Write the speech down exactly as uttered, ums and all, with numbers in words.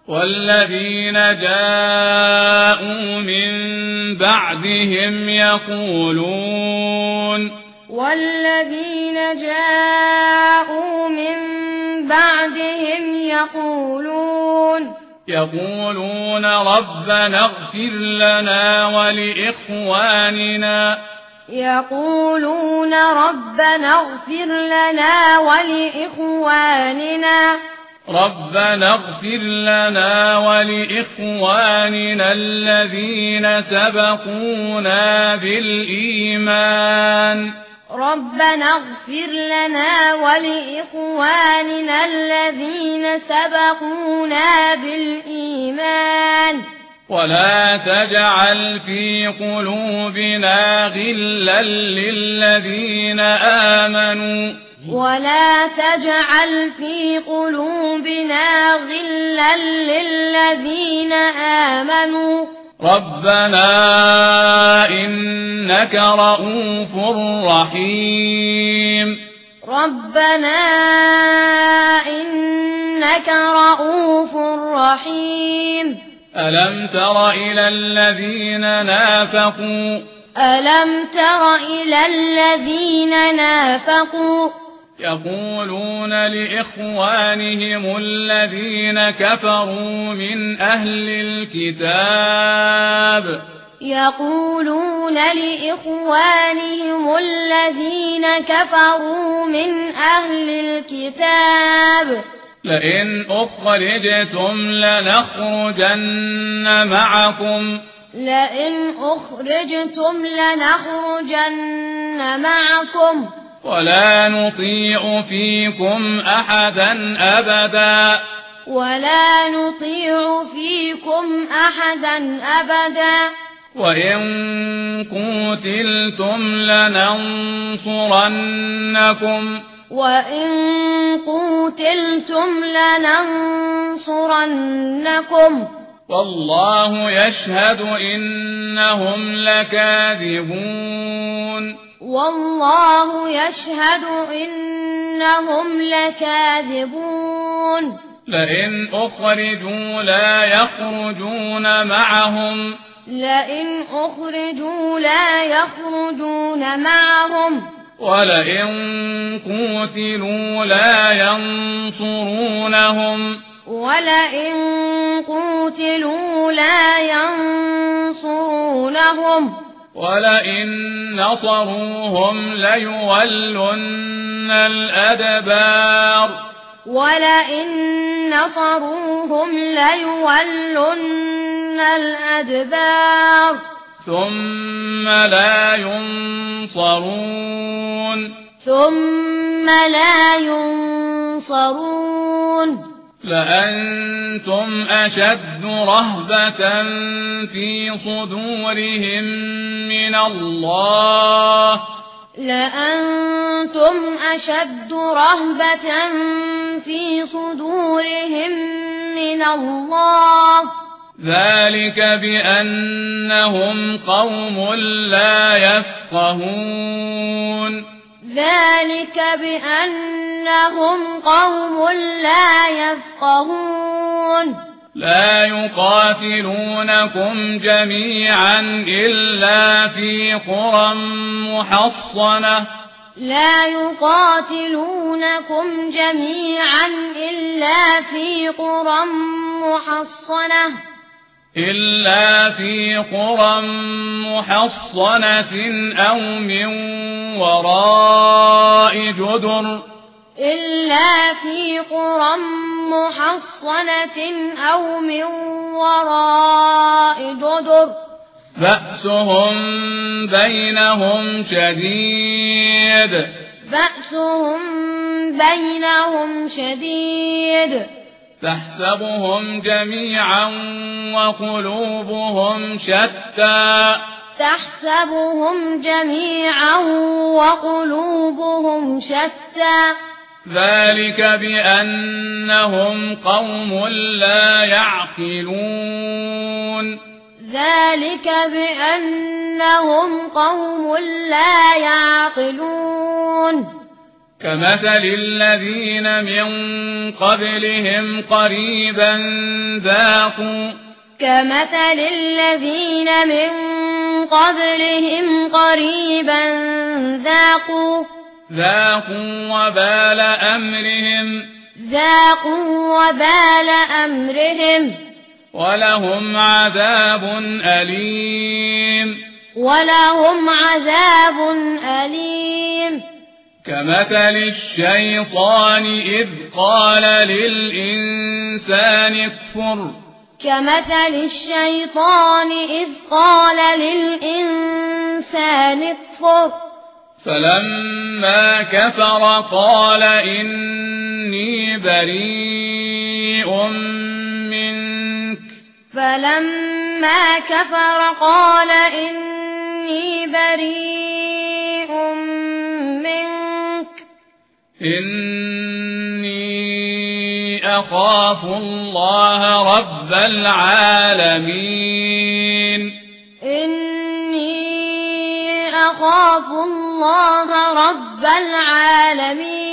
والذين جاءوا من بعدهم يقولون والذين جاءوا من بعدهم يقولون يقولون ربنا اغفر لنا ولإخواننا يقولون ربنا اغفر لنا ولإخواننا ربنا اغفر لنا ولإخواننا الذين سبقونا بالإيمان ربنا اغفر لنا ولإخواننا الذين سبقونا بالإيمان ولا تجعل في قلوبنا غلا للذين آمنوا ولا تجعل في قلوبنا غلا للذين آمنوا ربنا إنك رؤوف رحيم ربنا إنك رؤوف رحيم ألم تر إلى الذين نافقوا ألم تر إلى الذين نافقوا يقولون لإخوانهم الذين كفروا من أهل الكتاب يقولون لإخوانهم الذين كفروا من أهل الكتاب لئن أخرجتم لنخرجن معكم لئن أخرجتم لنخرجن معكم ولا نطيع فيكم أحدا أبدا ولا نطيع فيكم أحدا أبدا وإن قتلتم لننصرنكم وإن قتلتم لننصرنكم والله يشهد إنهم لكاذبون والله يشهد إنهم لكاذبون لئن أخرجوا لا يخرجون معهم لئن أخرجوا لا يخرجون معهم ولئن قتلوا لا ينصرونهم ولئن قتلوا لا ينصرونهم ولئن نصروهم ليولن الأدبار ولئن نصروهم ليولن الأدبار ثم لا ينصرون ثم لا ينصرون لأنتم أشد رهبة في صدورهم من الله لأنتم أشد رهبة في صدورهم من الله ذلك بأنهم قوم لا يفقهون ذلك بأنهم قوم لا يفقهون لا يقاتلونكم جميعا إلا في قرى محصنة لا يقاتلونكم جميعا إلا في قرى محصنة إلا في قرى محصنة أو من وراء جدر إلا في قرى محصنة أو من وراء جدر بأسهم بينهم شديد بأسهم بينهم شديد تحسبهم جميعا وقلوبهم شتى تحسبهم جميعا وقلوبهم شتى ذلك بأنهم قوم لا يعقلون ذلك بأنهم قوم لا يعقلون كمثل الذين من قبلهم قريبا ذاقوا كمثل الذين من قبلهم قريبا ذاقوا ذاقوا وبال أمرهم ذاقوا وبال أمرهم ولهم عذاب أليم ولهم عذاب أليم كمثل الشيطان إذ قال للإنسان اكفر كمثل الشيطان إذ قال للإنسان اكفر فلما كفر قال إني بريء منك فلما كفر قال إني بريء منك إني أخاف الله رب العالمين إني أخاف الله رب العالمين